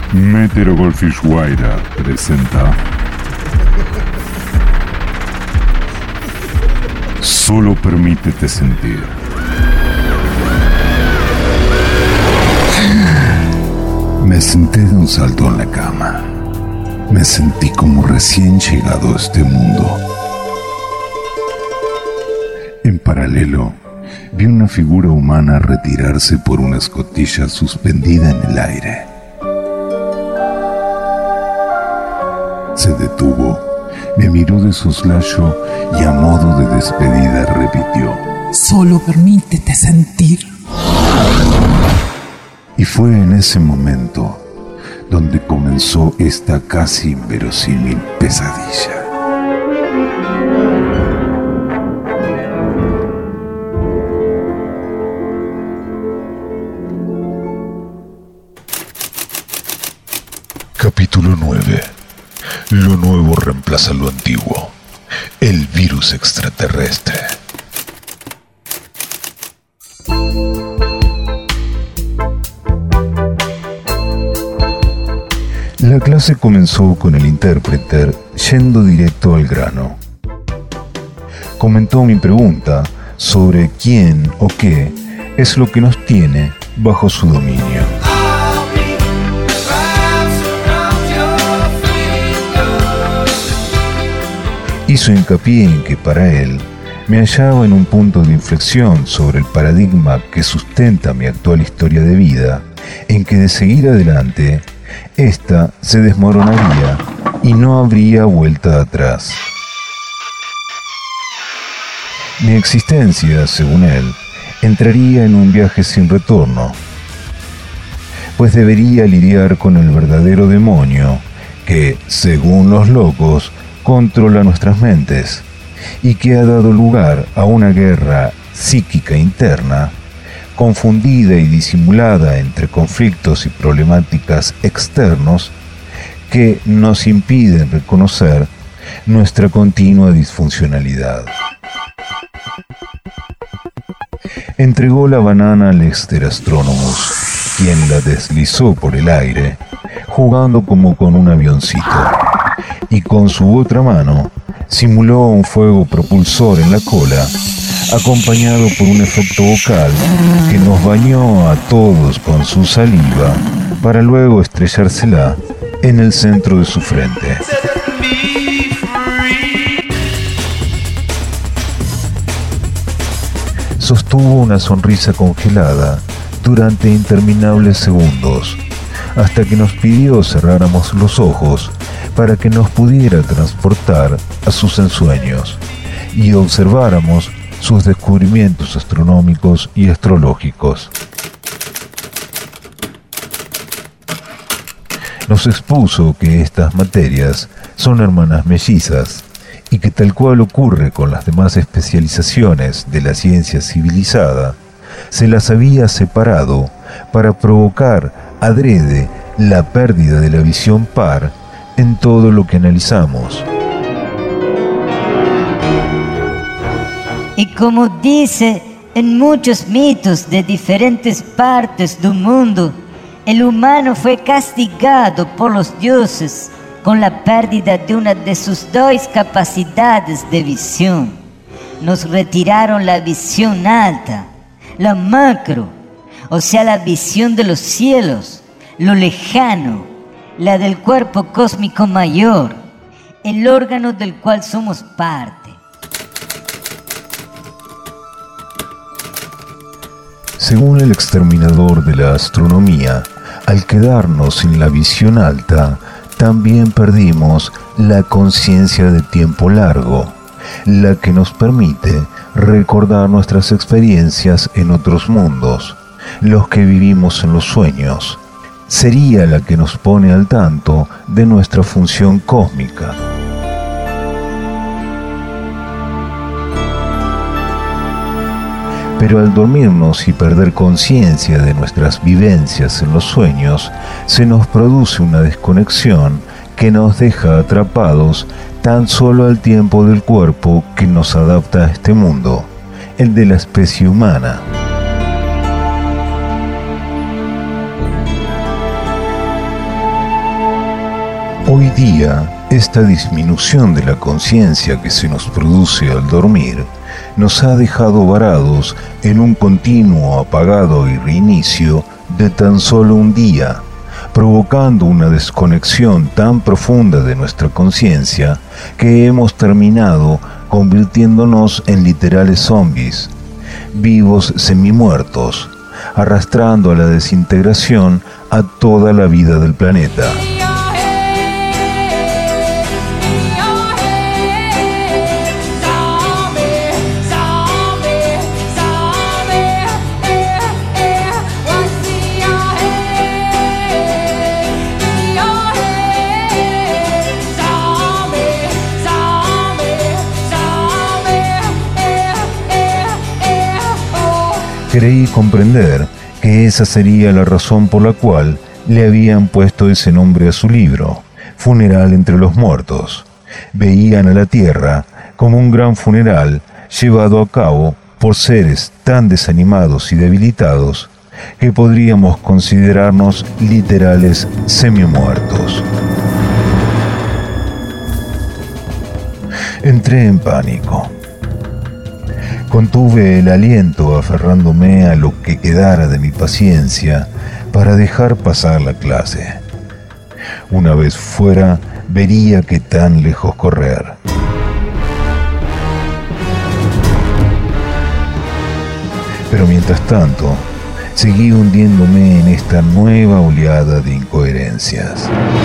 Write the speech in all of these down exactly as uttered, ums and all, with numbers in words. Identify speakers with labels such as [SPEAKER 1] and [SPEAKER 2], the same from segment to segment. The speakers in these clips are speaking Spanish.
[SPEAKER 1] Métero Goldfish Guaira presenta Solo permítete sentir. Me senté de un salto en la cama. Me sentí como recién llegado a este mundo. En paralelo, vi una figura humana retirarse por una escotilla suspendida en el aire. Se detuvo, me miró de soslayo y a modo de despedida repitió:
[SPEAKER 2] Solo permítete sentir.
[SPEAKER 1] Y fue en ese momento donde comenzó esta casi inverosímil pesadilla. Capítulo nueve. Lo nuevo reemplaza lo antiguo. El virus extraterrestre. La clase comenzó con el intérprete yendo directo al grano. Comentó mi pregunta sobre quién o qué es lo que nos tiene bajo su dominio. Hizo hincapié en que para él me hallaba en un punto de inflexión sobre el paradigma que sustenta mi actual historia de vida, en que de seguir adelante, esta se desmoronaría y no habría vuelta atrás. Mi existencia, según él, entraría en un viaje sin retorno, pues debería lidiar con el verdadero demonio que, según los locos, controla nuestras mentes y que ha dado lugar a una guerra psíquica interna, confundida y disimulada entre conflictos y problemáticas externos que nos impiden reconocer nuestra continua disfuncionalidad. Entregó la banana al Lester Astronomus, quien la deslizó por el aire, jugando como con un avioncito, y con su otra mano simuló un fuego propulsor en la cola, acompañado por un efecto vocal que nos bañó a todos con su saliva para luego estrellársela en el centro de su frente. Sostuvo una sonrisa congelada durante interminables segundos, hasta que nos pidió cerráramos los ojos para que nos pudiera transportar a sus ensueños y observáramos sus descubrimientos astronómicos y astrológicos. Nos expuso que estas materias son hermanas mellizas y que, tal cual ocurre con las demás especializaciones de la ciencia civilizada, se las había separado para provocar adrede la pérdida de la visión par en todo lo que analizamos.
[SPEAKER 3] Y como dice en muchos mitos de diferentes partes del mundo, el humano fue castigado por los dioses con la pérdida de una de sus dos capacidades de visión. Nos retiraron la visión alta, la macro, o sea, la visión de los cielos, lo lejano, la del cuerpo cósmico mayor, el órgano del cual somos parte.
[SPEAKER 1] Según el exterminador de la astronomía, al quedarnos sin la visión alta, también perdimos la conciencia de tiempo largo, la que nos permite recordar nuestras experiencias en otros mundos, los que vivimos en los sueños. Sería la que nos pone al tanto de nuestra función cósmica. Pero al dormirnos y perder conciencia de nuestras vivencias en los sueños, se nos produce una desconexión que nos deja atrapados tan solo al tiempo del cuerpo que nos adapta a este mundo, el de la especie humana. Hoy día, esta disminución de la conciencia que se nos produce al dormir nos ha dejado varados en un continuo apagado y reinicio de tan solo un día, provocando una desconexión tan profunda de nuestra conciencia que hemos terminado convirtiéndonos en literales zombies, vivos semimuertos, arrastrando a la desintegración a toda la vida del planeta. Creí comprender que esa sería la razón por la cual le habían puesto ese nombre a su libro, Funeral entre los Muertos. Veían a la Tierra como un gran funeral llevado a cabo por seres tan desanimados y debilitados que podríamos considerarnos literales semimuertos. Entré en pánico. Contuve el aliento aferrándome a lo que quedara de mi paciencia para dejar pasar la clase. Una vez fuera, vería qué tan lejos correr. Pero mientras tanto, seguí hundiéndome en esta nueva oleada de incoherencias.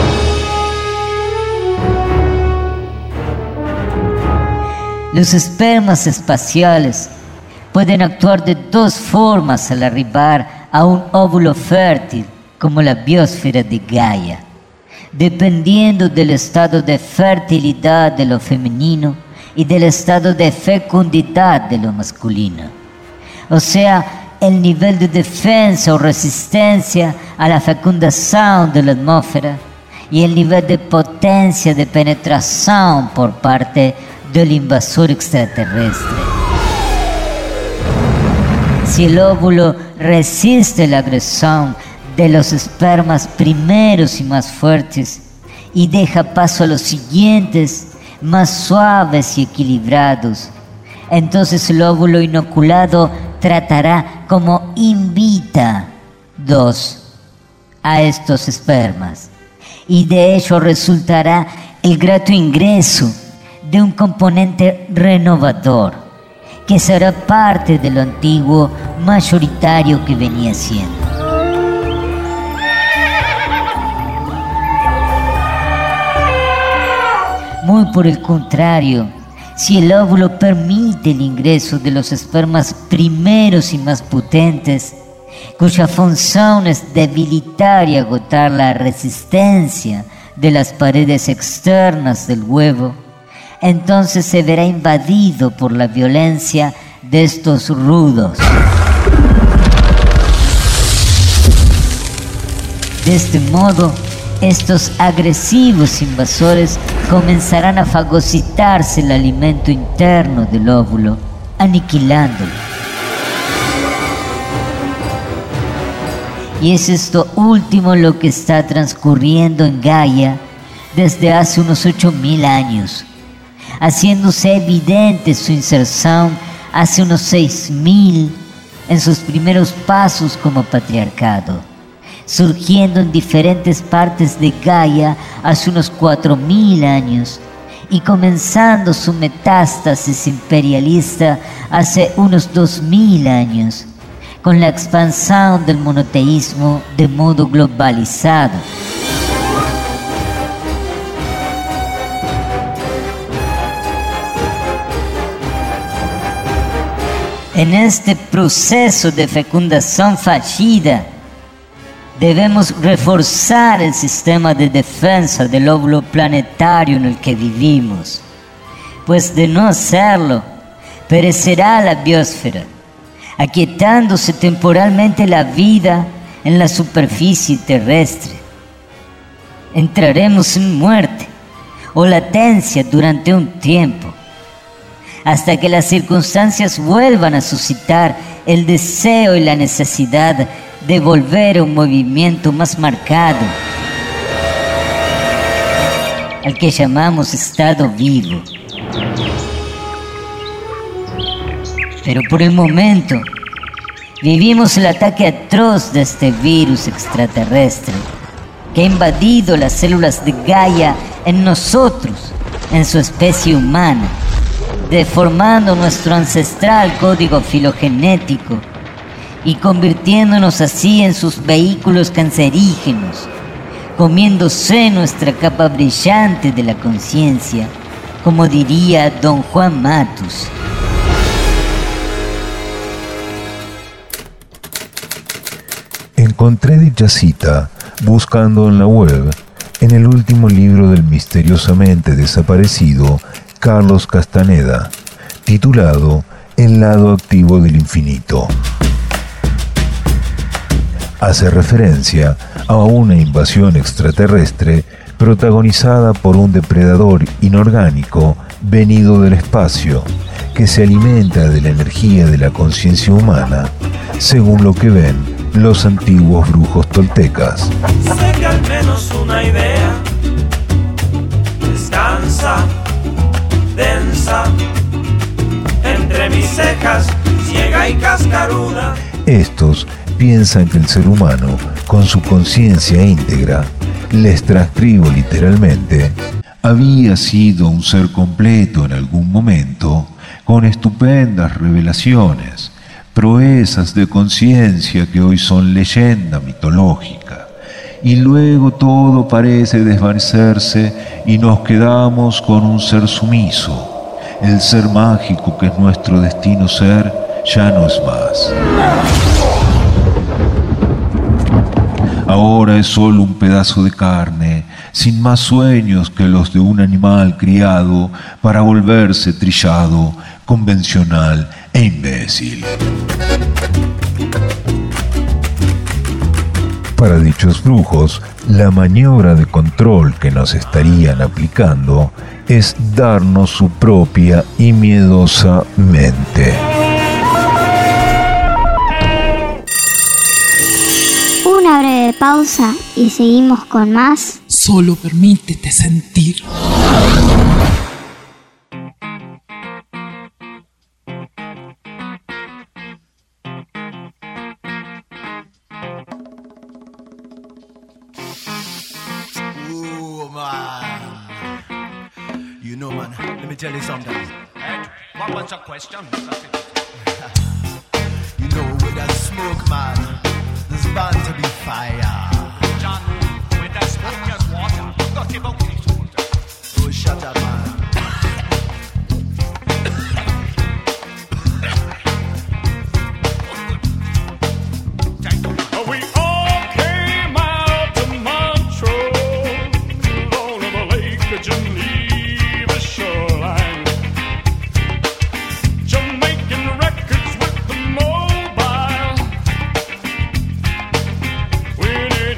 [SPEAKER 3] Los espermas espaciales pueden actuar de dos formas al arribar a un óvulo fértil, como la biosfera de Gaia, dependiendo del estado de fertilidad de lo femenino y del estado de fecundidad de lo masculino. O sea, el nivel de defensa o resistencia a la fecundación de la atmósfera y el nivel de potencia de penetración por parte del invasor extraterrestre. Si el óvulo resiste la agresión de los espermas primeros y más fuertes y deja paso a los siguientes, más suaves y equilibrados, entonces el óvulo inoculado tratará como invita dos a estos espermas, y de ello resultará el grato ingreso de un componente renovador, que será parte de lo antiguo mayoritario que venía siendo. Muy por el contrario, si el óvulo permite el ingreso de los espermas primeros y más potentes, cuya función es debilitar y agotar la resistencia de las paredes externas del huevo, entonces se verá invadido por la violencia de estos rudos. De este modo, estos agresivos invasores comenzarán a fagocitarse el alimento interno del óvulo, aniquilándolo. Y es esto último lo que está transcurriendo en Gaia desde hace unos ocho mil años, haciéndose evidente su inserción hace unos seis mil en sus primeros pasos como patriarcado, surgiendo en diferentes partes de Gaia hace unos cuatro mil años y comenzando su metástasis imperialista hace unos dos mil años, con la expansión del monoteísmo de modo globalizado. En este proceso de fecundación fallida, debemos reforzar el sistema de defensa del óvulo planetario en el que vivimos, pues de no hacerlo, perecerá la biosfera, aquietándose temporalmente la vida en la superficie terrestre. Entraremos en muerte o latencia durante un tiempo, hasta que las circunstancias vuelvan a suscitar el deseo y la necesidad de volver a un movimiento más marcado. al que llamamos estado vivo. Pero por el momento, vivimos el ataque atroz de este virus extraterrestre que ha invadido las células de Gaia en nosotros, en su especie humana, deformando nuestro ancestral código filogenético y convirtiéndonos así en sus vehículos cancerígenos, comiéndose nuestra capa brillante de la conciencia, como diría don Juan Matus.
[SPEAKER 1] Encontré dicha cita buscando en la web en el último libro del misteriosamente desaparecido Carlos Castaneda, titulado El lado activo del infinito. Hace referencia a una invasión extraterrestre protagonizada por un depredador inorgánico venido del espacio que se alimenta de la energía de la conciencia humana, según lo que ven los antiguos brujos toltecas.
[SPEAKER 4] Sé que al menos una idea descansa, densa, entre mis cejas, ciega y cascaruda.
[SPEAKER 1] Estos piensan que el ser humano, con su conciencia íntegra, les transcribo literalmente, había sido un ser completo en algún momento, con estupendas revelaciones, proezas de conciencia que hoy son leyenda mitológica, y luego todo parece desvanecerse y nos quedamos con un ser sumiso. El ser mágico que es nuestro destino ser ya no es más. Ahora es solo un pedazo de carne, sin más sueños que los de un animal criado para volverse trillado, convencional e imbécil. Para dichos brujos, la maniobra de control que nos estarían aplicando es darnos su propia y miedosa mente.
[SPEAKER 5] Una breve pausa y seguimos con más.
[SPEAKER 2] Solo permítete sentir.
[SPEAKER 6] Ooh, man. You know, man, let me tell you something.
[SPEAKER 7] Ed, what was your question?
[SPEAKER 6] You know, with that smoke, man, there's bound to be fire.
[SPEAKER 7] John, with that smoke, there's water. Got the boat in
[SPEAKER 6] Oh, shut up, man.
[SPEAKER 7] We all came out to Montreux, along the Lake of Geneva shoreline, Jamaican records with the mobile. When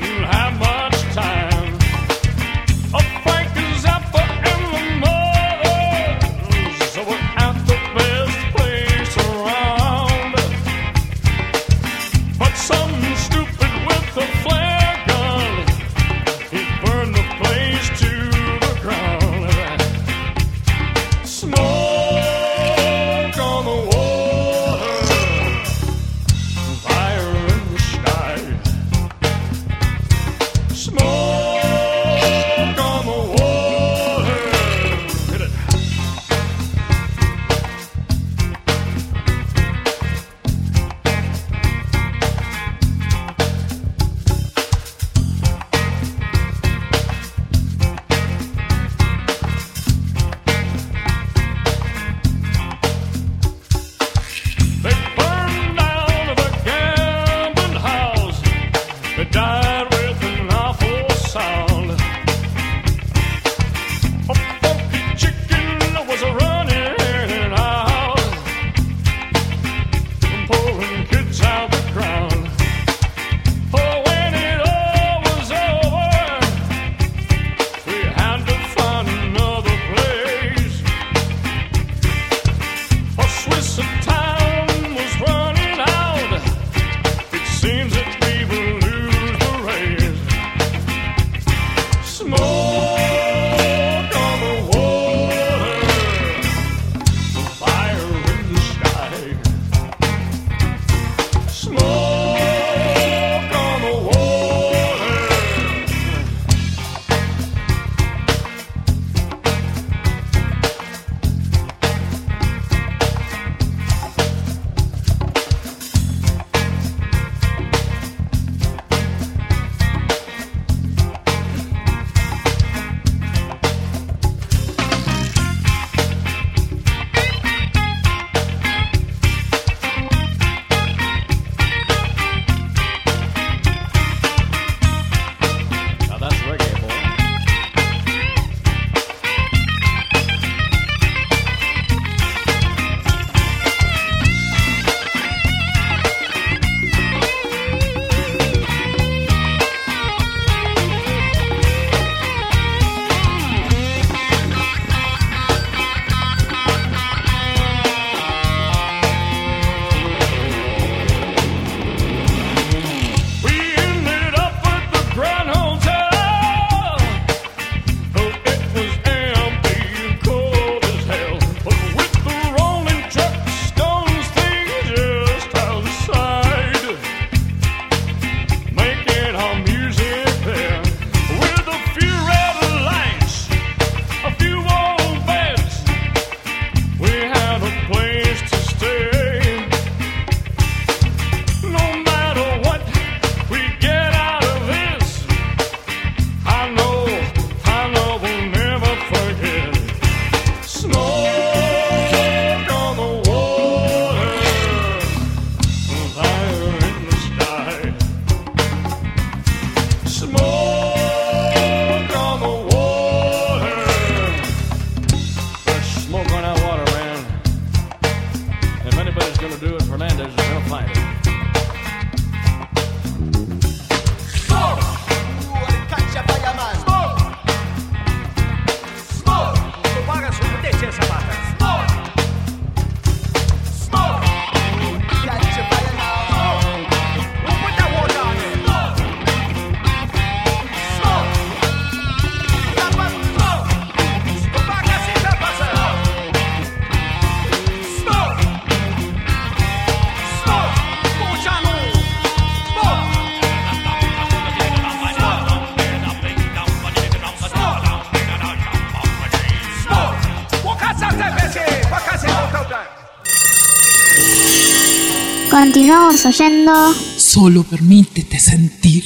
[SPEAKER 5] Continuamos oyendo.
[SPEAKER 2] Solo permítete sentir.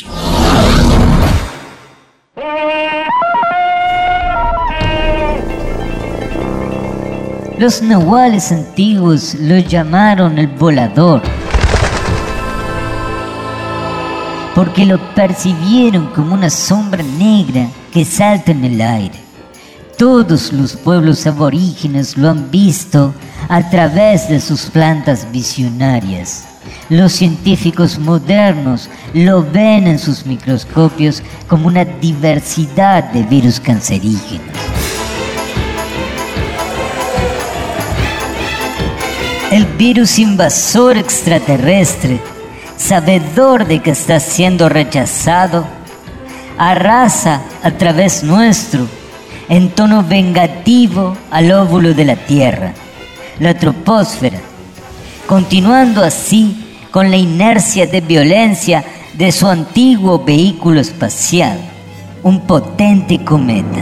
[SPEAKER 3] Los nahuales antiguos lo llamaron el volador, porque lo percibieron como una sombra negra que salta en el aire. Todos los pueblos aborígenes lo han visto a través de sus plantas visionarias. Los científicos modernos lo ven en sus microscopios como una diversidad de virus cancerígenos. El virus invasor extraterrestre, sabedor de que está siendo rechazado, arrasa a través nuestro en tono vengativo al óvulo de la Tierra, la troposfera, continuando así con la inercia de violencia de su antiguo vehículo espacial, un potente cometa.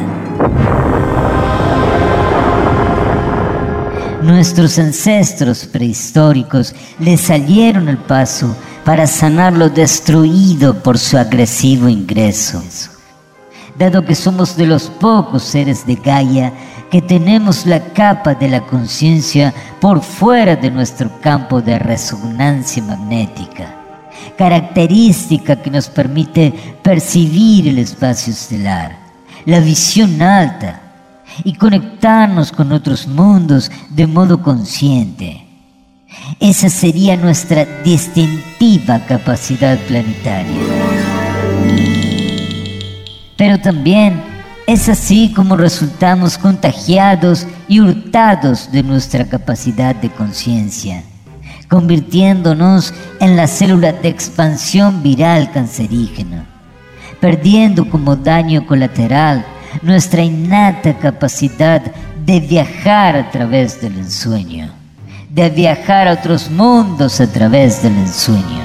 [SPEAKER 3] Nuestros ancestros prehistóricos le salieron al paso para sanar lo destruido por su agresivo ingreso. Dado que somos de los pocos seres de Gaia que tenemos la capa de la conciencia por fuera de nuestro campo de resonancia magnética, característica que nos permite percibir el espacio estelar, la visión alta, y conectarnos con otros mundos de modo consciente. Esa sería nuestra distintiva capacidad planetaria. Pero también es así como resultamos contagiados y hurtados de nuestra capacidad de conciencia, convirtiéndonos en la célula de expansión viral cancerígena, perdiendo como daño colateral nuestra innata capacidad de viajar a través del ensueño, de viajar a otros mundos a través del ensueño.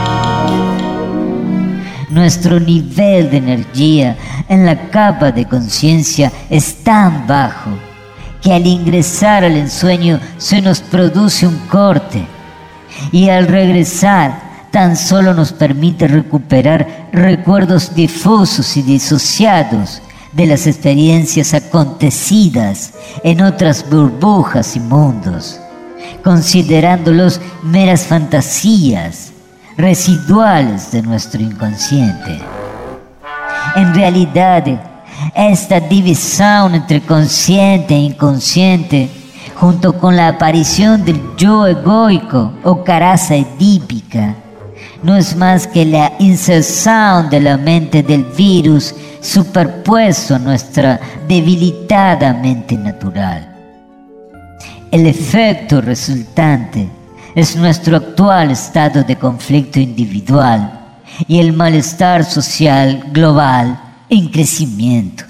[SPEAKER 3] Nuestro nivel de energía en la capa de conciencia es tan bajo que al ingresar al ensueño se nos produce un corte, y al regresar tan solo nos permite recuperar recuerdos difusos y disociados de las experiencias acontecidas en otras burbujas y mundos, considerándolos meras fantasías residuales de nuestro inconsciente. En realidad, esta división entre consciente e inconsciente, junto con la aparición del yo egoico o caraza edípica, no es más que la inserción de la mente del virus superpuesto a nuestra debilitada mente natural. El efecto resultante es nuestro actual estado de conflicto individual y el malestar social global en crecimiento.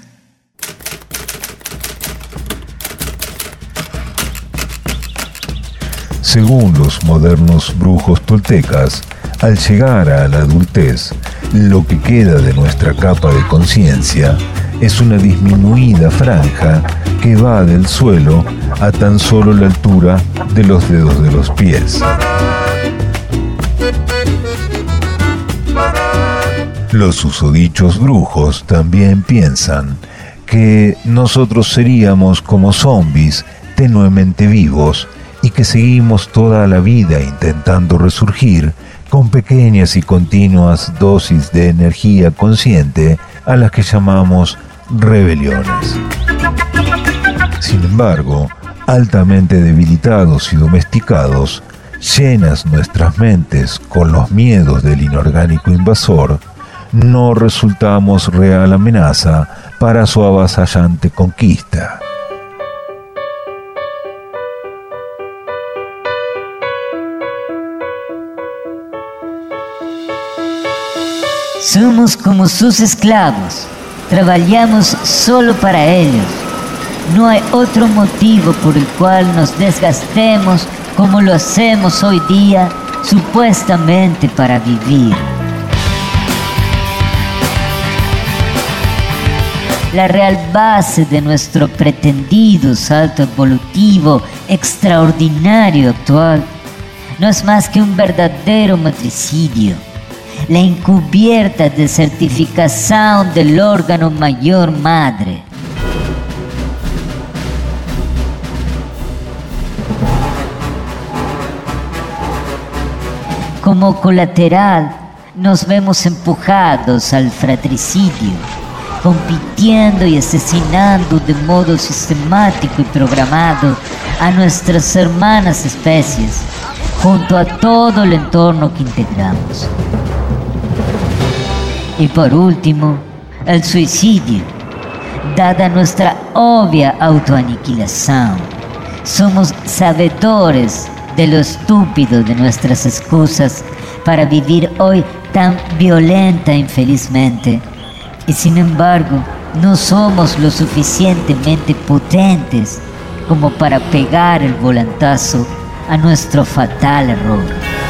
[SPEAKER 1] Según los modernos brujos toltecas, al llegar a la adultez, lo que queda de nuestra capa de conciencia es una disminuida franja que va del suelo a tan solo la altura de los dedos de los pies. Los susodichos brujos también piensan que nosotros seríamos como zombies tenuemente vivos y que seguimos toda la vida intentando resurgir con pequeñas y continuas dosis de energía consciente a las que llamamos rebeliones. Sin embargo, altamente debilitados y domesticados, llenas nuestras mentes con los miedos del inorgánico invasor, no resultamos real amenaza para su avasallante conquista.
[SPEAKER 3] Somos como sus esclavos, trabajamos solo para ellos. No hay otro motivo por el cual nos desgastemos como lo hacemos hoy día, supuestamente para vivir. La real base de nuestro pretendido salto evolutivo extraordinario actual no es más que un verdadero matricidio, la encubierta desertificación del órgano mayor madre. Como colateral, nos vemos empujados al fratricidio, compitiendo y asesinando de modo sistemático y programado a nuestras hermanas especies, junto a todo el entorno que integramos. Y por último, el suicidio. Dada nuestra obvia autoaniquilación, somos sabedores de lo estúpido de nuestras excusas para vivir hoy tan violenta e infelizmente, y sin embargo no somos lo suficientemente potentes como para pegar el volantazo a nuestro fatal error.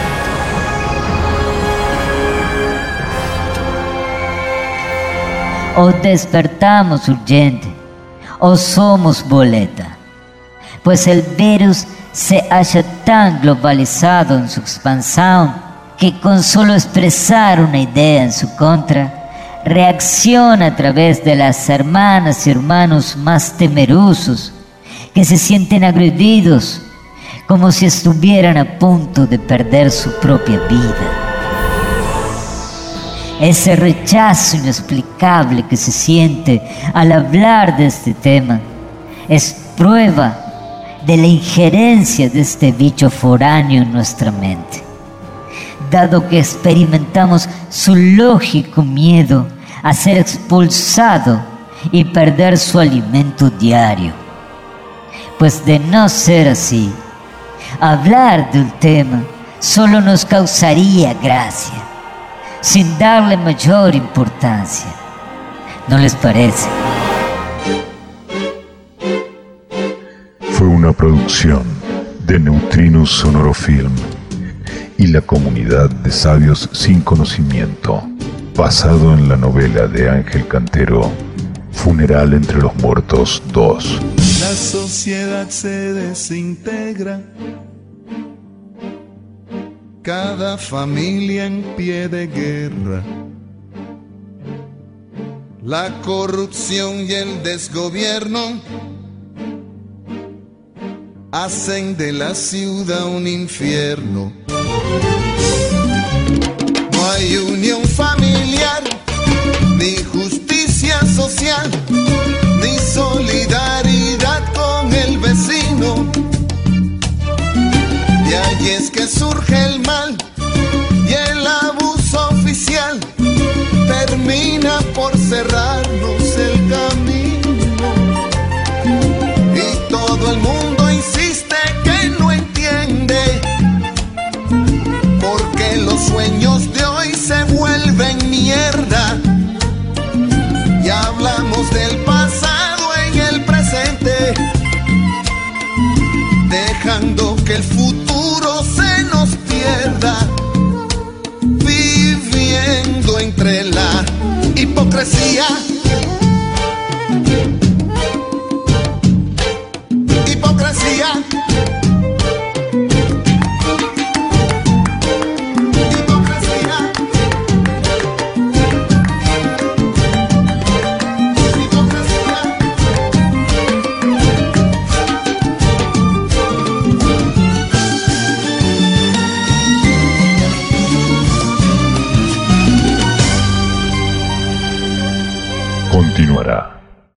[SPEAKER 3] O despertamos urgente, o somos boleta, pues el virus se halla tan globalizado en su expansión que con solo expresar una idea en su contra, reacciona a través de las hermanas y hermanos más temerosos, que se sienten agredidos como si estuvieran a punto de perder su propia vida. Ese rechazo inexplicable que se siente al hablar de este tema es prueba de la injerencia de este bicho foráneo en nuestra mente, dado que experimentamos su lógico miedo a ser expulsado y perder su alimento diario. Pues de no ser así, hablar del tema solo nos causaría gracia, sin darle mayor importancia. ¿No les parece?
[SPEAKER 1] Fue una producción de Neutrinos Sonorofilm y la comunidad de sabios sin conocimiento, basado en la novela de Ángel Cantero, Funeral entre los Muertos dos.
[SPEAKER 8] La sociedad se desintegra, cada familia en pie de guerra. La corrupción y el desgobierno hacen de la ciudad un infierno. No hay unión familiar, ni justicia social, ni solidaridad con el vecino. Y ahí es que surge el mal y el abuso oficial termina por cerrarnos el camino. Y todo el mundo insiste que no entiende porque los sueños de hoy se vuelven mierda. Y hablamos del pasado en el presente, dejando que el futuro se nos pierda, viviendo entre la hipocresía. Hipocresía.
[SPEAKER 1] Continuará.